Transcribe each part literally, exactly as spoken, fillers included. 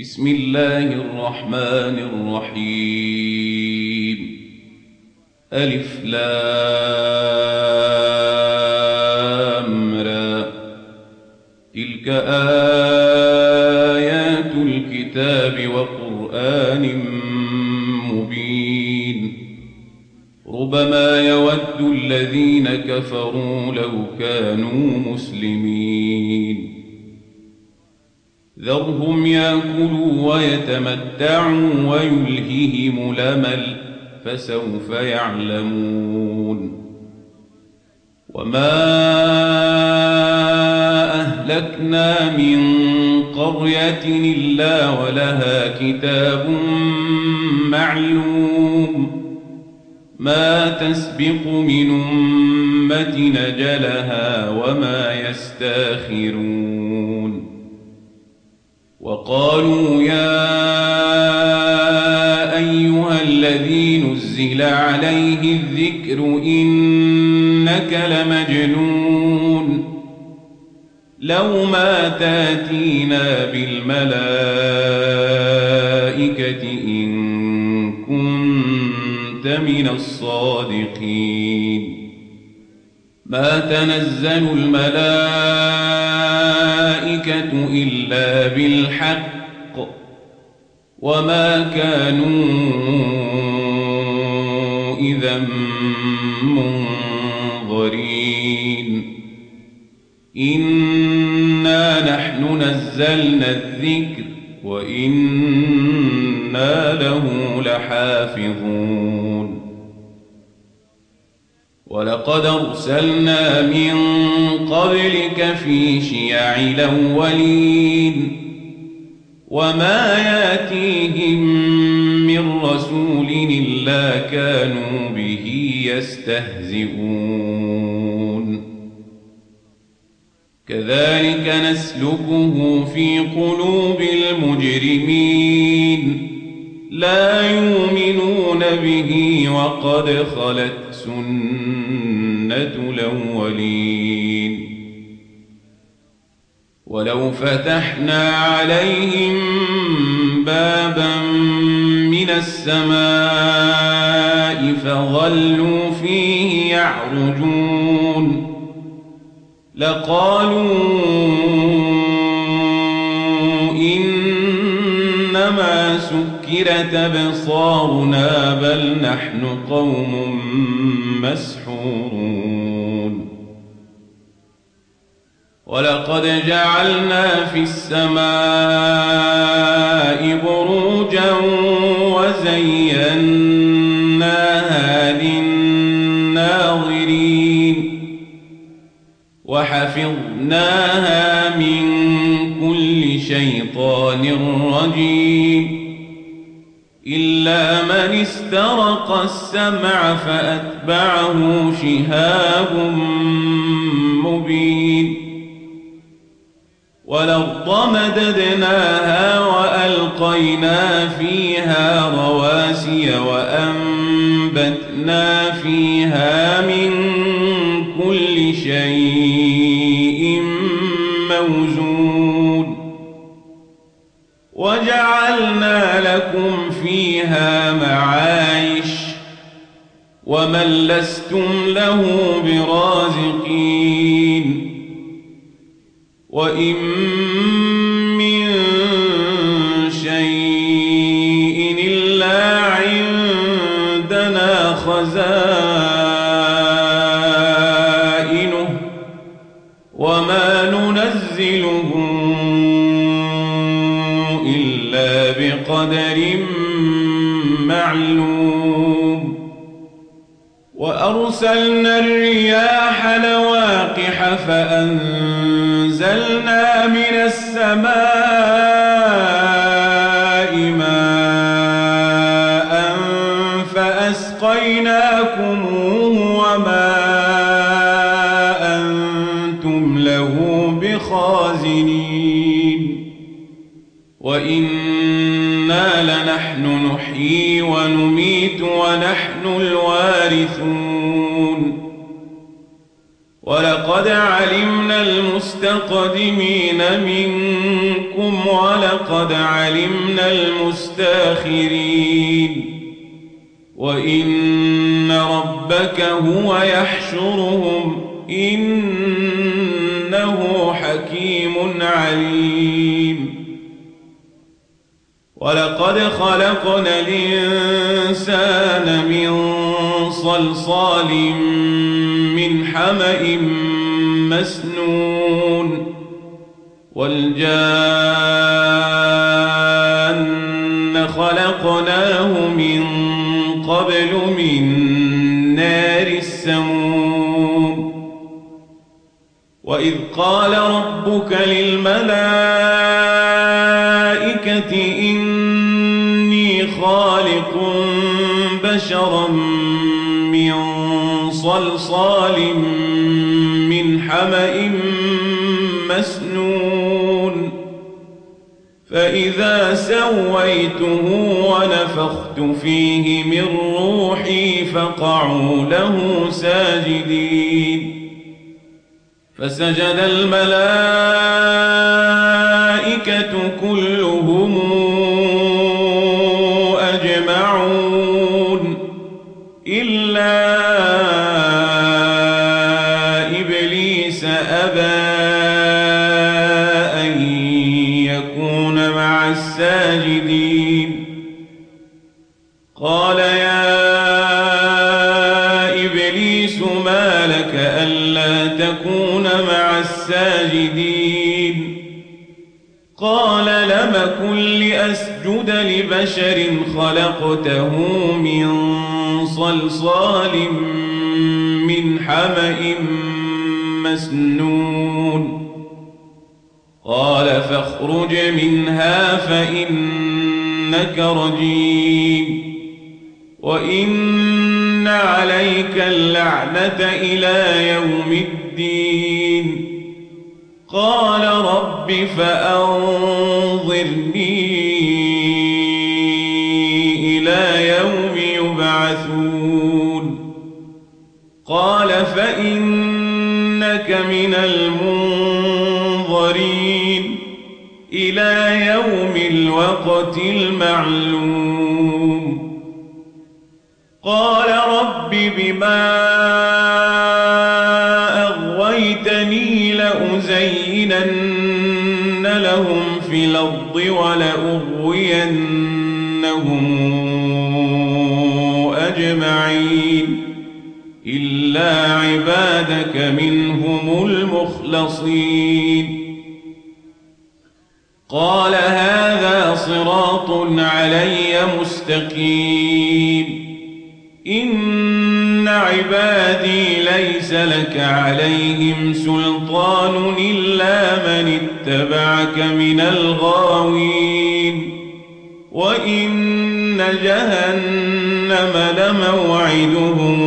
بسم الله الرحمن الرحيم. ألف لام را. تلك آيات الكتاب وقرآن مبين. ربما يود الذين كفروا لو كانوا مسلمين. ذرهم يأكلوا ويتمتعوا ويلههم الأمل فسوف يعلمون. وما أهلكنا من قرية إلا ولها كتاب معلوم ما تسبق من أمة أجلها وما يستاخرون. وقالوا يا أيها الذي نزل عليه الذكر إنك لمجنون لو ما تاتينا بالملائكة إن كنت من الصادقين. ما تنزل الملائكة إلا بالحق وما كانوا إذا منظرين. إنا نحن نزلنا الذكر وإنا له لحافظون. ولقد أرسلنا من قبلك في شيع الأولين وما ياتيهم من رسول إلا كانوا به يستهزئون. كذلك نسلكه في قلوب المجرمين لا يؤمنون به وقد خلت سنة الأولين. ولو فتحنا عليهم بابا من السماء فظلوا فيه يعرجون لقالوا إنما سكرت أبصارنا بل نحن قوم مسحورون. ولقد جعلنا في السماء بروجا وزيناها للناظرين وحفظناها من كل شيطان رجيم إلا من استرق السمع فأتبعه شهاب مبين. والأرض مددناها وألقينا فيها رواسي وأنبتنا فيها من كل شيء موزون وجعلنا لكم فيها معايش ومن لستم له برازقين. وإن من شيء إلا عندنا خزائنه وما ننزله إلا بقدر معلوم. وأرسلنا الرياح لواقح فأنزلنا من السماء ماء فأسقيناكموه وما أنتم له بخازنين. وإنا لنحن نحيي ونميت ونحن الوارثون. ولقد علمنا المستقدمين منكم منكم ولقد علمنا المستاخرين وإن ربك هو يحشرهم إنه حكيم عليم ولقد خلقنا الإنسان من صلصال من حمأ مسنون والجان خلقناه من قبل من نار السموم وإذ قال ربك للملائكة إني خالق بشرا من صلصال من حمأ مسنون فإذا سويته ونفخت فيه من روحي فقعوا له ساجدين فسجد الملائكة كلهم أجمعون إلا إبليس أبى أن يكون مع الساجدين قال يا إبليس ما لك ألا تكون مع الساجدين قال لم كن لأسجد لبشر خلقته من صلصال من حمأ مسنون قال فاخرج منها فإنك رجيم وإن عليك اللعنة إلى يوم الدين قال رب فأنظرني إلى يوم يبعثون قال فإنك من المنظرين إلى يوم الوقت المعلوم قال رب بما أغويتني لأزينن لهم في الأرض ولأغوينهم أجمعين إلا عبادك منهم المخلصين قال هذا صراط علي مستقيم إن عبادي ليس لك عليهم سلطان إلا من اتبعك من الغاوين وإن جهنم لموعدهم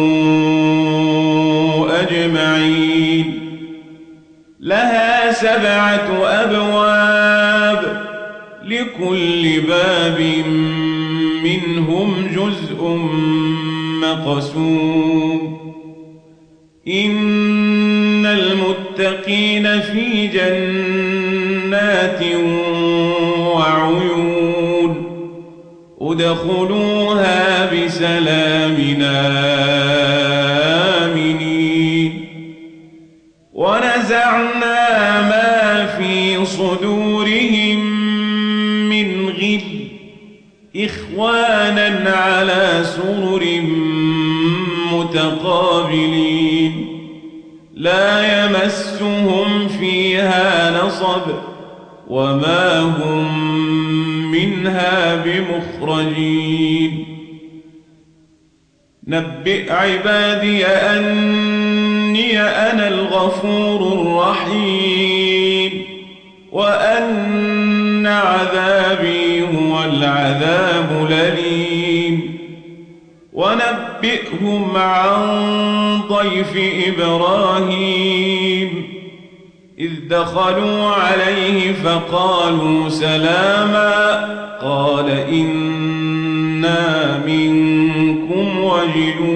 أجمعين لها سبعة أبواب لكل باب منهم جزء مقسوم إن المتقين في جنات وعيون ادخلوها بسلام آمنين ونزعنا ما في صدورهم من غل إخوانا على سرر متقابلين لا يمسهم فيها نصب وما هم منها بمخرجين نبئ عبادي أني أنا الغفور الرحيم وأن عذابي هو العذاب الأليم ونبئهم عن ضيف إبراهيم إذ دخلوا عليه فقالوا سلاما قال إنا منكم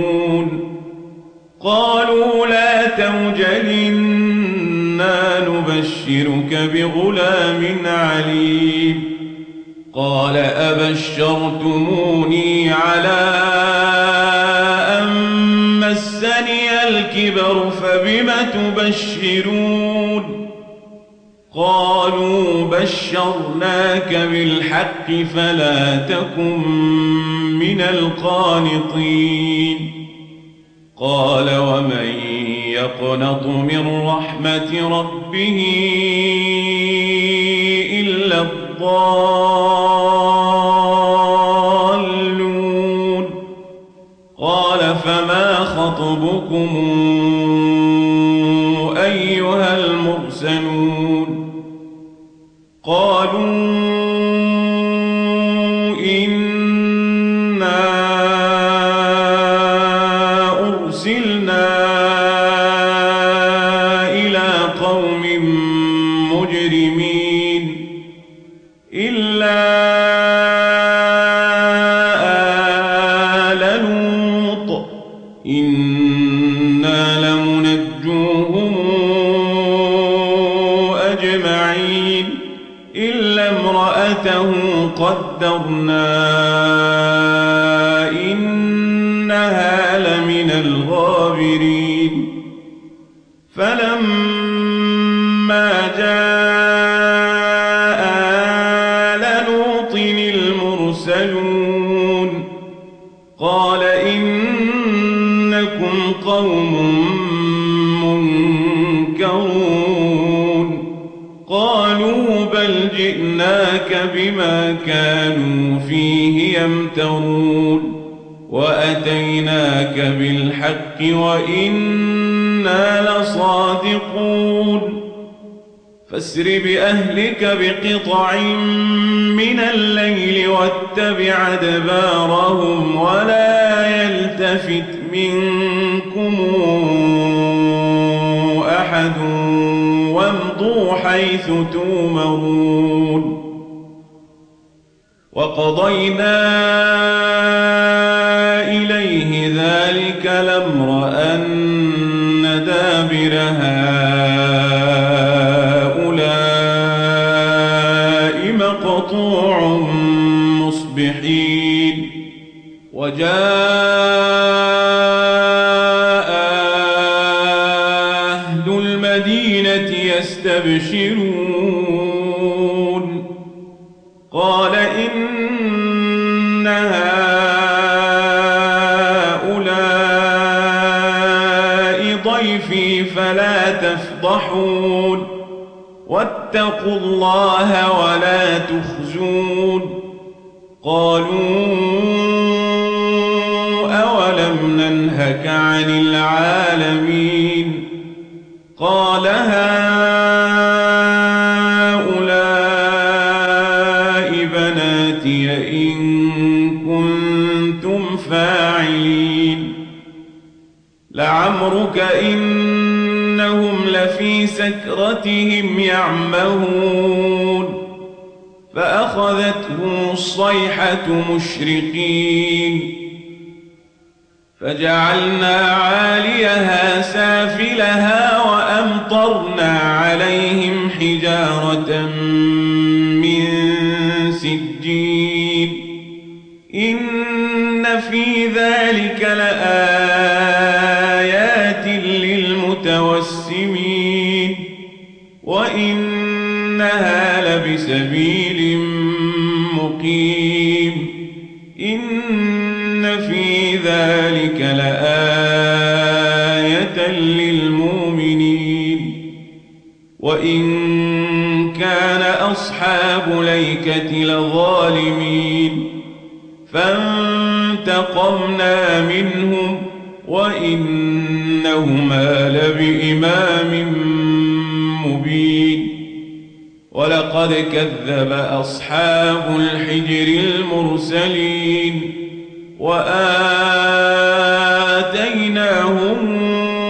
وجلون قالوا لا توجل إنا نبشرك نبشرك بغلام عليم قال أبشرتموني على أن مسني الكبر فبم تبشرون قالوا بشرناك بالحق فلا تكن من القانطين قال ومن يقنط من رحمة ربه إلا الضالون قال فما خطبكم أيها المرسلون قالوا إنا أرسلنا إلى قوم مجرمين إلا آل لوط إنا لمنجوهم أجمعين إلا امرأته قدرنا إنها لمن الغابرين فلما جاء آل لوط المرسلون قال إنكم قوم منكرون قالوا بل جئناك بما كانوا فيه يمترون وأتيناك بالحق وإنا لصادقون فاسر بأهلك بقطع من الليل واتبع أدبارهم ولا يلتفت منكم أحد وامضوا حيث تؤمرون وقضينا إليه ذلك الأمر أن دابر هؤلاء مقطوع مصبحين وجاء أهل المدينة يستبشرون قال إن هؤلاء ضيفي فلا تفضحون واتقوا الله ولا تخزون قالوا أولم ننهك عن العالمين قال هؤلاء بناتي إن كنتم فاعلين لعمرك إنهم لفي سكرتهم يعمهون فأخذتهم الصيحة مشرقين فجعلنا عاليها سافلها وأمطرنا عليهم حجارة من سجيل إن في ذلك لآيات للمتوسمين وإنها لبسبيل مقيم إن في ذلك لآية للمؤمنين وإن كان أصحاب ليكة لظالمين فانتقمنا منهم وإنهما لبإمام مبين ولقد كذب أصحاب الحجر المرسلين وآتيناهم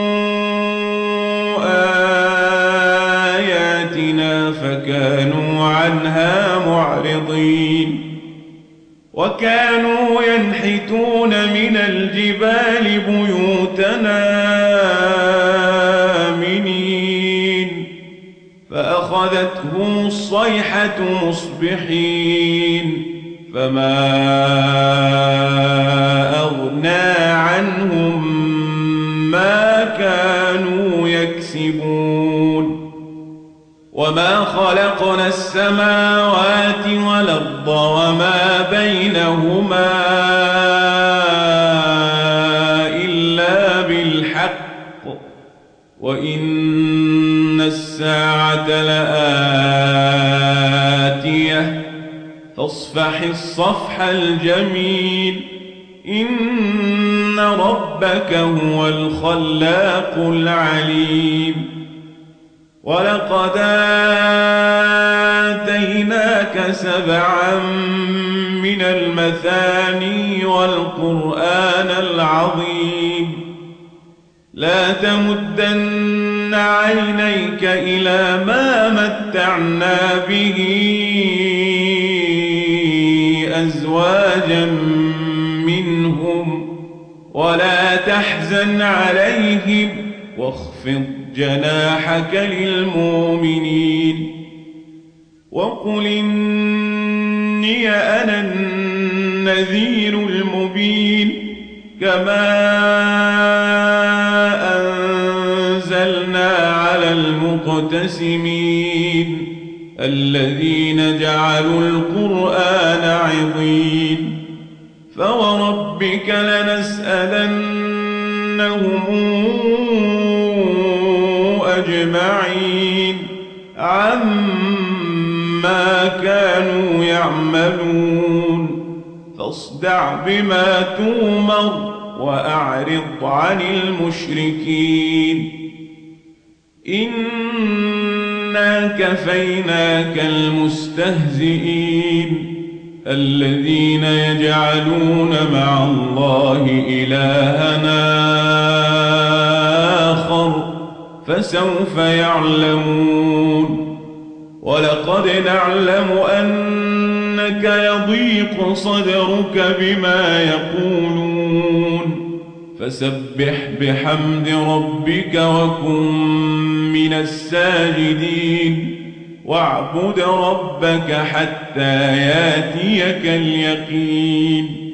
آياتنا فكانوا عنها معرضين وكانوا ينحتون من الجبال بيوتنا آمنين فأتاهم فأخذتهم الصيحة مصبحين فما أغنى عنهم ما كانوا يكسبون وما خلقنا السماوات والأرض وما بينهما إلا بالحق وإن الساعة لآتية فاصفح الصفح الجميل إن ربك هو الخلاق العليم ولقد آتيناك سبعا من المثاني والقرآن العظيم لا تمدن عينيك إلى ما متعنا به أزواجا منهم ولا تحزن عليهم واخفض جناحك للمؤمنين وقل إني أنا النذير المبين كما أنزلنا على المقتسمين الذين جعلوا القرآن عضين فوربك لنسألنهم أجمعين عما كانوا يعملون فاصدع بما تؤمر وأعرض عن المشركين إنا كفيناك المستهزئين الذين يجعلون مع الله إلهنا آخر فسوف يعلمون ولقد نعلم أنك يضيق صدرك بما يقولون فسبح بحمد ربك وكن من الساجدين واعبد ربك حتى ياتيك اليقين